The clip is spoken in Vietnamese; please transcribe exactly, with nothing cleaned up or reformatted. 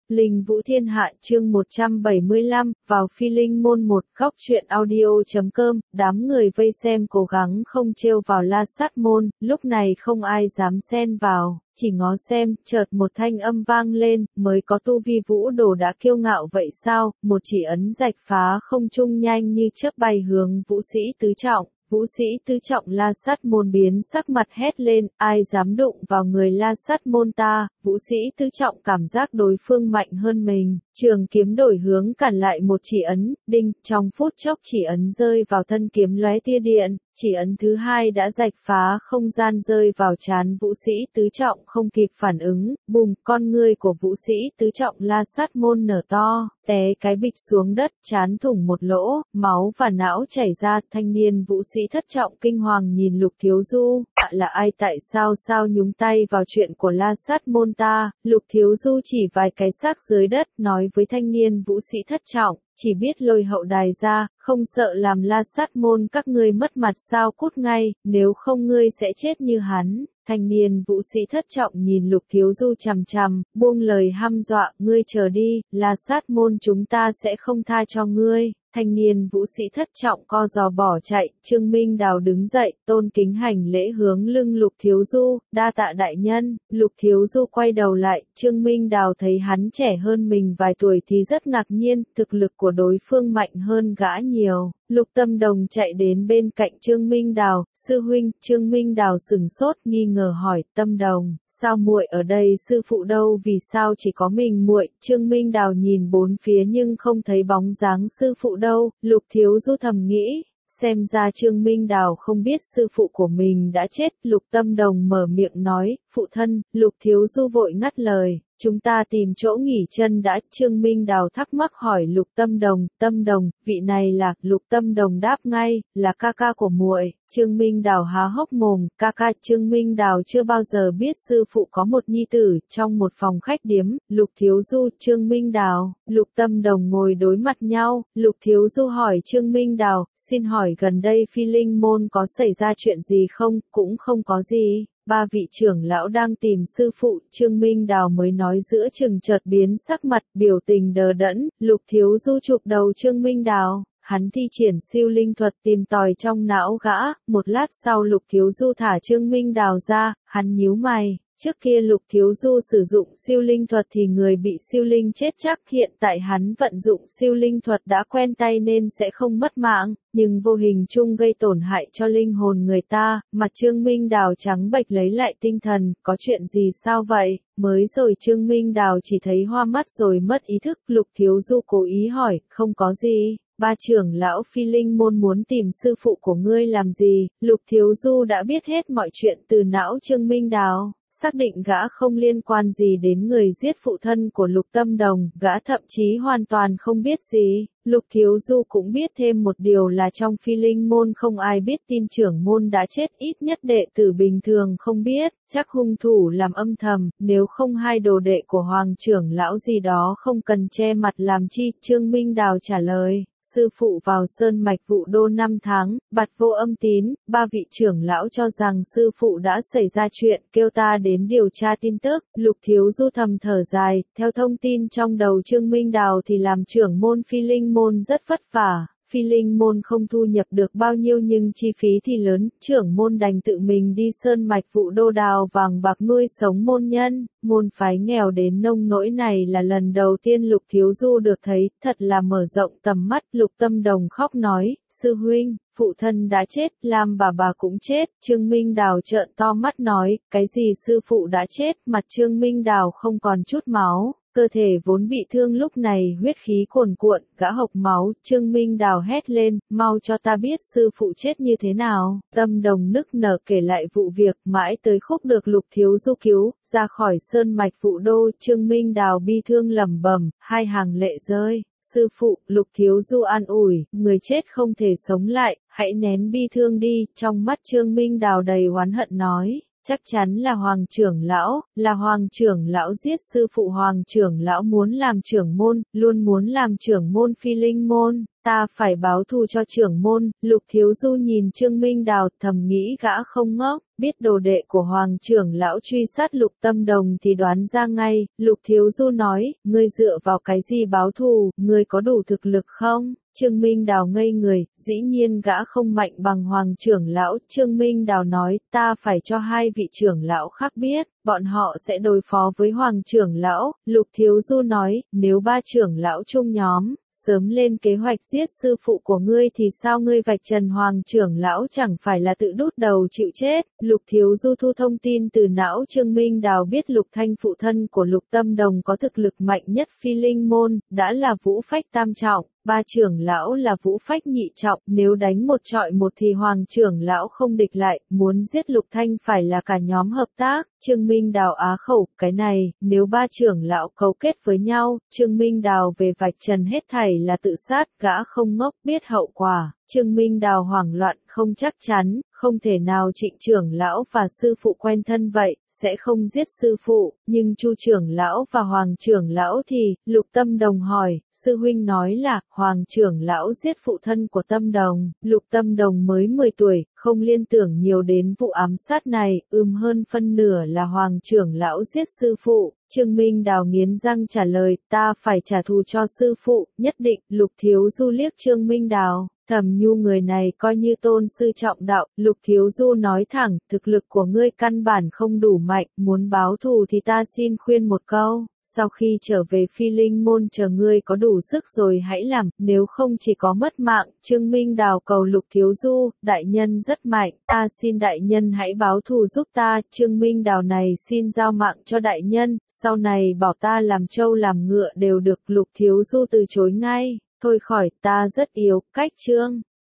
Linh Vũ Thiên Hạ chương một trăm bảy mươi lăm, vào Phi Linh môn một, góc truyện audio.com, đám người vây xem cố gắng không trêu vào La Sát môn, lúc này không ai dám xen vào, chỉ ngó xem, chợt một thanh âm vang lên, mới có tu vi vũ đồ đã kiêu ngạo vậy sao, một chỉ ấn rạch phá không trung nhanh như chớp bay hướng vũ sĩ tứ trọng. Vũ sĩ tứ trọng La Sát môn biến sắc mặt hét lên, ai dám đụng vào người La Sát môn ta, vũ sĩ tứ trọng cảm giác đối phương mạnh hơn mình, trường kiếm đổi hướng cản lại một chỉ ấn, đinh, trong phút chốc chỉ ấn rơi vào thân kiếm lóe tia điện, chỉ ấn thứ hai đã rạch phá không gian rơi vào trán vũ sĩ tứ trọng không kịp phản ứng, bùm, con ngươi của vũ sĩ tứ trọng La Sát môn nở to, té cái bịch xuống đất, trán thủng một lỗ, máu và não chảy ra, thanh niên vũ sĩ thất trọng kinh hoàng nhìn Lục Thiếu Du, à, là ai tại sao sao nhúng tay vào chuyện của La Sát môn ta, Lục Thiếu Du chỉ vài cái xác dưới đất, nói với thanh niên vũ sĩ thất trọng, chỉ biết lôi hậu đài ra, không sợ làm La Sát môn các ngươi mất mặt sao, cút ngay, nếu không ngươi sẽ chết như hắn. Thanh niên vũ sĩ thất trọng nhìn Lục Thiếu Du chằm chằm, buông lời hăm dọa, ngươi chờ đi, La Sát môn chúng ta sẽ không tha cho ngươi. Thanh niên vũ sĩ thất trọng co giò bỏ chạy, Trương Minh Đào đứng dậy, tôn kính hành lễ hướng lưng Lục Thiếu Du, đa tạ đại nhân. Lục Thiếu Du quay đầu lại, Trương Minh Đào thấy hắn trẻ hơn mình vài tuổi thì rất ngạc nhiên, thực lực của đối phương mạnh hơn gã nhiều. Lục Tâm Đồng chạy đến bên cạnh Trương Minh Đào, sư huynh. Trương Minh Đào sừng sốt nghi ngờ hỏi, Tâm Đồng, sao muội ở đây, sư phụ đâu, vì sao chỉ có mình muội? Trương Minh Đào nhìn bốn phía nhưng không thấy bóng dáng sư phụ đâu, Lục Thiếu Du thầm nghĩ. Xem ra Trương Minh Đào không biết sư phụ của mình đã chết, Lục Tâm Đồng mở miệng nói, phụ thân. Lục Thiếu Du vội ngắt lời, chúng ta tìm chỗ nghỉ chân đã. Trương Minh Đào thắc mắc hỏi Lục Tâm Đồng, Tâm Đồng, vị này là, Lục Tâm Đồng đáp ngay, là ca ca của muội. Trương Minh Đào há hốc mồm, ca ca. Trương Minh Đào chưa bao giờ biết sư phụ có một nhi tử, trong một phòng khách điếm, Lục Thiếu Du, Trương Minh Đào, Lục Tâm Đồng ngồi đối mặt nhau, Lục Thiếu Du hỏi Trương Minh Đào, xin hỏi gần đây Phi Linh môn có xảy ra chuyện gì không? Cũng không có gì. Ba vị trưởng lão đang tìm sư phụ, Trương Minh Đào mới nói, giữa chừng chợt biến sắc mặt, biểu tình đờ đẫn. Lục Thiếu Du chụp đầu Trương Minh Đào, hắn thi triển siêu linh thuật tìm tòi trong não gã, một lát sau Lục Thiếu Du thả Trương Minh Đào ra, hắn nhíu mày. Trước kia Lục Thiếu Du sử dụng siêu linh thuật thì người bị siêu linh chết chắc, hiện tại hắn vận dụng siêu linh thuật đã quen tay nên sẽ không mất mạng, nhưng vô hình chung gây tổn hại cho linh hồn người ta. Mặt Trương Minh Đào trắng bệch lấy lại tinh thần, có chuyện gì sao vậy? Mới rồi Trương Minh Đào chỉ thấy hoa mắt rồi mất ý thức. Lục Thiếu Du cố ý hỏi, không có gì. Ba trưởng lão Phi Linh môn muốn tìm sư phụ của ngươi làm gì? Lục Thiếu Du đã biết hết mọi chuyện từ não Trương Minh Đào, xác định gã không liên quan gì đến người giết phụ thân của Lục Tâm Đồng, gã thậm chí hoàn toàn không biết gì. Lục Thiếu Du cũng biết thêm một điều là trong Phi Linh môn không ai biết tin trưởng môn đã chết, ít nhất đệ tử bình thường không biết, chắc hung thủ làm âm thầm, nếu không hai đồ đệ của Hoàng trưởng lão gì đó không cần che mặt làm chi. Trương Minh Đào trả lời. Sư phụ vào sơn mạch Vũ Đô năm tháng, bặt vô âm tín, ba vị trưởng lão cho rằng sư phụ đã xảy ra chuyện, kêu ta đến điều tra tin tức. Lục Thiếu Du thầm thở dài, theo thông tin trong đầu Trương Minh Đào thì làm trưởng môn Phi Linh môn rất vất vả. Phi Linh môn không thu nhập được bao nhiêu nhưng chi phí thì lớn, trưởng môn đành tự mình đi sơn mạch Vũ Đô đào vàng bạc nuôi sống môn nhân, môn phái nghèo đến nông nỗi này là lần đầu tiên Lục Thiếu Du được thấy, thật là mở rộng tầm mắt. Lục Tâm Đồng khóc nói, sư huynh, phụ thân đã chết, Lam bà bà cũng chết. Trương Minh Đào trợn to mắt nói, cái gì sư phụ đã chết? Mặt Trương Minh Đào không còn chút máu. Cơ thể vốn bị thương lúc này huyết khí cuồn cuộn, gã hộc máu. Trương Minh Đào hét lên, mau cho ta biết sư phụ chết như thế nào. Tâm Đồng nức nở kể lại vụ việc, mãi tới khúc được Lục Thiếu Du cứu ra khỏi sơn mạch Vũ Đô. Trương Minh Đào bi thương lẩm bẩm, hai hàng lệ rơi. Sư phụ. Lục Thiếu Du an ủi, người chết không thể sống lại, hãy nén bi thương đi. Trong mắt Trương Minh Đào đầy oán hận nói, chắc chắn là Hoàng trưởng lão, là Hoàng trưởng lão giết sư phụ. Hoàng trưởng lão muốn làm trưởng môn, luôn muốn làm trưởng môn Phi Linh môn, ta phải báo thù cho trưởng môn. Lục Thiếu Du nhìn Trương Minh Đào thầm nghĩ gã không ngốc, biết đồ đệ của Hoàng trưởng lão truy sát Lục Tâm Đồng thì đoán ra ngay. Lục Thiếu Du nói, ngươi dựa vào cái gì báo thù, ngươi có đủ thực lực không? Trương Minh Đào ngây người, dĩ nhiên gã không mạnh bằng Hoàng trưởng lão. Trương Minh Đào nói, ta phải cho hai vị trưởng lão khác biết, bọn họ sẽ đối phó với Hoàng trưởng lão. Lục Thiếu Du nói, nếu ba trưởng lão chung nhóm, sớm lên kế hoạch giết sư phụ của ngươi thì sao ngươi vạch trần Hoàng trưởng lão chẳng phải là tự đút đầu chịu chết. Lục Thiếu Du thu thông tin từ não Trương Minh Đào biết Lục Thanh phụ thân của Lục Tâm Đồng có thực lực mạnh nhất Phi Linh môn, đã là vũ phách tam trọng. Ba trưởng lão là vũ phách nhị trọng, nếu đánh một trọi một thì Hoàng trưởng lão không địch lại, muốn giết Lục Thanh phải là cả nhóm hợp tác. Trương Minh Đào á khẩu, cái này, nếu ba trưởng lão cấu kết với nhau, Trương Minh Đào về vạch trần hết thảy là tự sát, gã không ngốc biết hậu quả. Trương Minh Đào hoảng loạn, không chắc chắn, không thể nào Trịnh trưởng lão và sư phụ quen thân vậy, sẽ không giết sư phụ, nhưng Chu trưởng lão và Hoàng trưởng lão thì, Lục Tâm Đồng hỏi, sư huynh nói là, Hoàng trưởng lão giết phụ thân của Tâm Đồng. Lục Tâm Đồng mới mười tuổi, không liên tưởng nhiều đến vụ ám sát này, ưm hơn phân nửa là Hoàng trưởng lão giết sư phụ. Trương Minh Đào nghiến răng trả lời, ta phải trả thù cho sư phụ, nhất định. Lục Thiếu Du liếc Trương Minh Đào, Thẩm Nhu người này coi như tôn sư trọng đạo. Lục Thiếu Du nói thẳng, thực lực của ngươi căn bản không đủ mạnh, muốn báo thù thì ta xin khuyên một câu. Sau khi trở về Phi Linh môn chờ ngươi có đủ sức rồi hãy làm, nếu không chỉ có mất mạng. Trương Minh Đào cầu Lục Thiếu Du, đại nhân rất mạnh, ta xin đại nhân hãy báo thù giúp ta. Trương Minh Đào này xin giao mạng cho đại nhân, sau này bảo ta làm trâu làm ngựa đều được. Lục Thiếu Du từ chối ngay, thôi khỏi, ta rất yếu, cách Trương